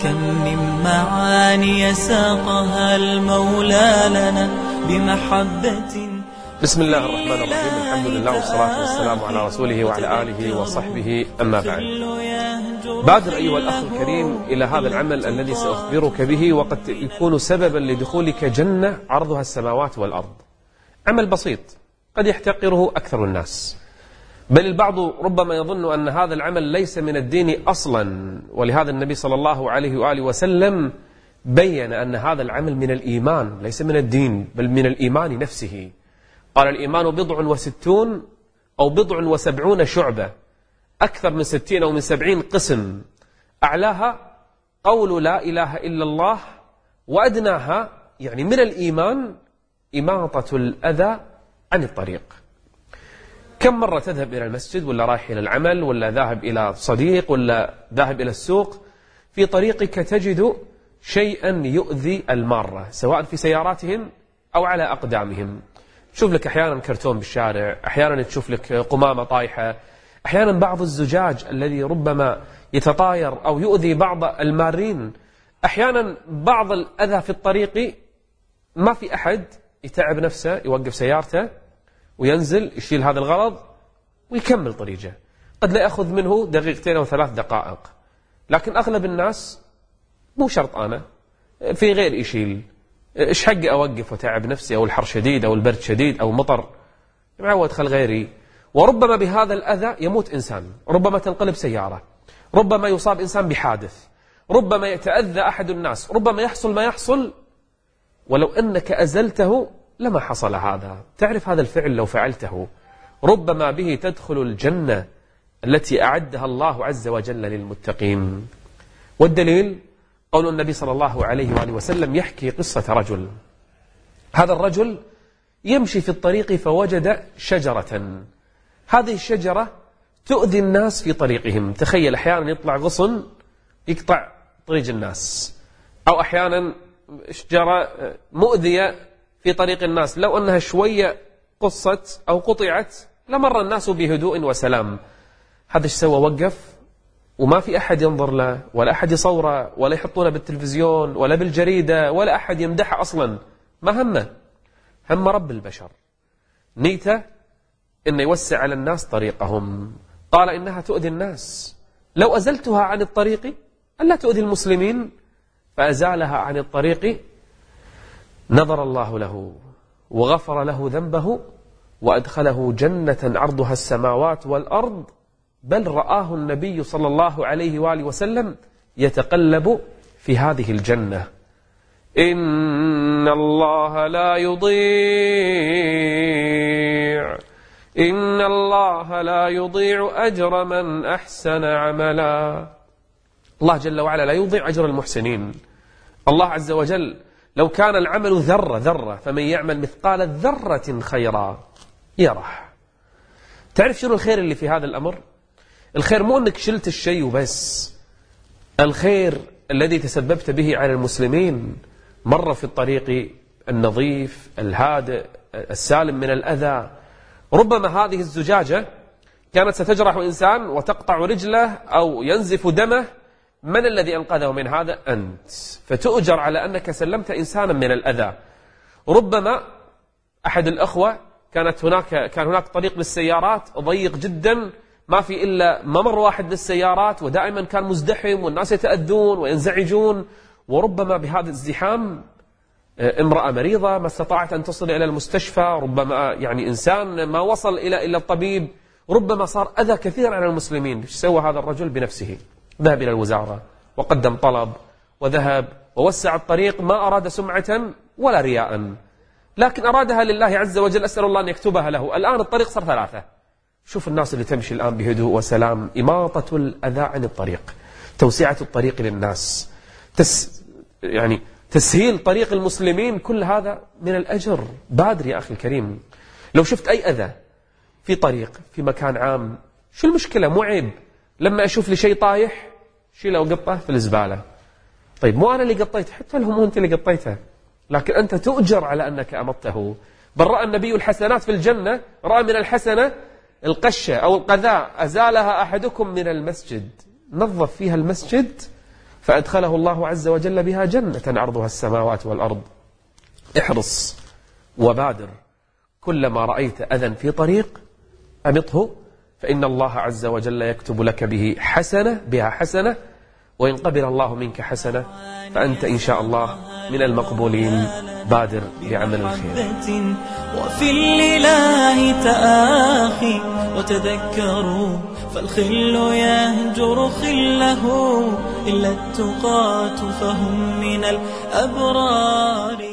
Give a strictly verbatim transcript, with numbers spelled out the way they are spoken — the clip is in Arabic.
كم من معاني ساقها المولى لنا بمحبة. بسم الله الرحمن الرحيم، الحمد لله والصلاة والسلام على رسوله وعلى آله وصحبه، أما بعد. بادر أيها الأخ الكريم إلى هذا العمل الذي سأخبرك به، وقد يكون سببا لدخولك جنة عرضها السماوات والأرض. عمل بسيط قد يحتقره أكثر الناس، بل البعض ربما يظن أن هذا العمل ليس من الدين أصلا، ولهذا النبي صلى الله عليه وآله وسلم بيّن أن هذا العمل من الإيمان ليس من الدين، بل من الإيمان نفسه. قال: الإيمان بضع وستون أو بضع وسبعون شعبة، أكثر من ستين أو من سبعين قسم، أعلاها قول لا إله إلا الله، وأدناها يعني من الإيمان إماطة الأذى عن الطريق. كم مرة تذهب إلى المسجد، ولا رايح إلى العمل، ولا ذاهب إلى صديق، ولا ذاهب إلى السوق، في طريقك تجد شيئا يؤذي المارة، سواء في سياراتهم أو على أقدامهم. تشوف لك أحيانا كرتون بالشارع، أحيانا تشوف لك قمامة طايحة، أحيانا بعض الزجاج الذي ربما يتطاير أو يؤذي بعض المارين، أحيانا بعض الأذى في الطريق ما في أحد يتعب نفسه يوقف سيارته وينزل يشيل هذا الغرض ويكمل طريقه. قد لا يأخذ منه دقيقتين أو ثلاث دقائق، لكن أغلب الناس مو شرط أنا في غير يشيل، إيش حقي أوقف وتعب نفسي، أو الحر شديد أو البرد شديد أو مطر، معود خل غيري. وربما بهذا الأذى يموت إنسان، ربما تنقلب سيارة، ربما يصاب إنسان بحادث، ربما يتأذى أحد الناس، ربما يحصل ما يحصل، ولو أنك أزلته لما حصل هذا. تعرف هذا الفعل لو فعلته ربما به تدخل الجنة التي أعدها الله عز وجل للمتقين. والدليل قول النبي صلى الله عليه وآله وسلم يحكي قصة رجل. هذا الرجل يمشي في الطريق فوجد شجرة، هذه الشجرة تؤذي الناس في طريقهم. تخيل أحيانا يطلع غصن يقطع طريق الناس، أو أحيانا شجرة مؤذية في طريق الناس، لو أنها شوية قصت أو قطعت لمر الناس بهدوء وسلام. هذا ايش سوى؟ وقف وما في أحد ينظر له، ولا أحد يصوره، ولا يحطونه بالتلفزيون ولا بالجريدة، ولا أحد يمدحه أصلا. ما همه، هم رب البشر، نيته إنه يوسع على الناس طريقهم. قال إنها تؤذي الناس، لو أزلتها عن الطريق ألا تؤذي المسلمين، فأزالها عن الطريق، نظر الله له وغفر له ذنبه وأدخله جنة عرضها السماوات والأرض، بل رآه النبي صلى الله عليه وآله وسلم يتقلب في هذه الجنة. إن الله لا يضيع إن الله لا يضيع أجر من أحسن عملا. الله جل وعلا لا يضيع أجر المحسنين. الله عز وجل لو كان العمل ذرة ذرة، فمن يعمل مثقال ذرة خيرا يره. تعرف شنو الخير اللي في هذا الأمر؟ الخير مو أنك شلت الشيء وبس، الخير الذي تسببت به على المسلمين، مر في الطريق النظيف الهادئ السالم من الأذى. ربما هذه الزجاجة كانت ستجرح إنسان وتقطع رجله أو ينزف دمه، من الذي أنقذه من هذا؟ أنت، فتؤجر على أنك سلمت إنسانا من الأذى. ربما أحد الأخوة كانت هناك كان هناك طريق للسيارات ضيق جدا، ما في إلا ممر واحد للسيارات، ودائما كان مزدحم والناس يتأذون وينزعجون، وربما بهذا الازدحام امرأة مريضة ما استطاعت أن تصل إلى المستشفى، ربما يعني إنسان ما وصل إلى إلى الطبيب، ربما صار أذى كثير على المسلمين. ايش سوى هذا الرجل بنفسه؟ ذهب إلى الوزارة وقدم طلب وذهب ووسع الطريق، ما أراد سمعة ولا رياء، لكن أرادها لله عز وجل، أسأل الله أن يكتبها له. الآن الطريق صار ثلاثة. شوف الناس اللي تمشي الآن بهدوء وسلام، إماطة الأذى عن الطريق، توسعة الطريق للناس، تس يعني تسهيل طريق المسلمين، كل هذا من الأجر. بادر يا أخي الكريم، لو شفت أي أذى في طريق في مكان عام، شو المشكلة؟ مو عيب لما أشوف لي شيء طايح شيله وقطه في الزبالة. طيب مو أنا اللي قطيته، حتى لو مو أنت اللي قطيته، لكن أنت تؤجر على أنك أمطته. بل رأى النبي الحسنات في الجنة، رأى من الحسنة القشة أو القذاء أزالها أحدكم من المسجد، نظف فيها المسجد فأدخله الله عز وجل بها جنة عرضها السماوات والأرض. احرص وبادر، كلما رأيت أذى في طريق أمطه، فإن الله عز وجل يكتب لك به حسنة بها حسنة، وإن قبل الله منك حسنة فأنت إن شاء الله من المقبولين. بادر بعمل الخير. وفي الإله تآخي وتذكروا، فالخل يهجر خله إلا التقاة فهم من الأبرار.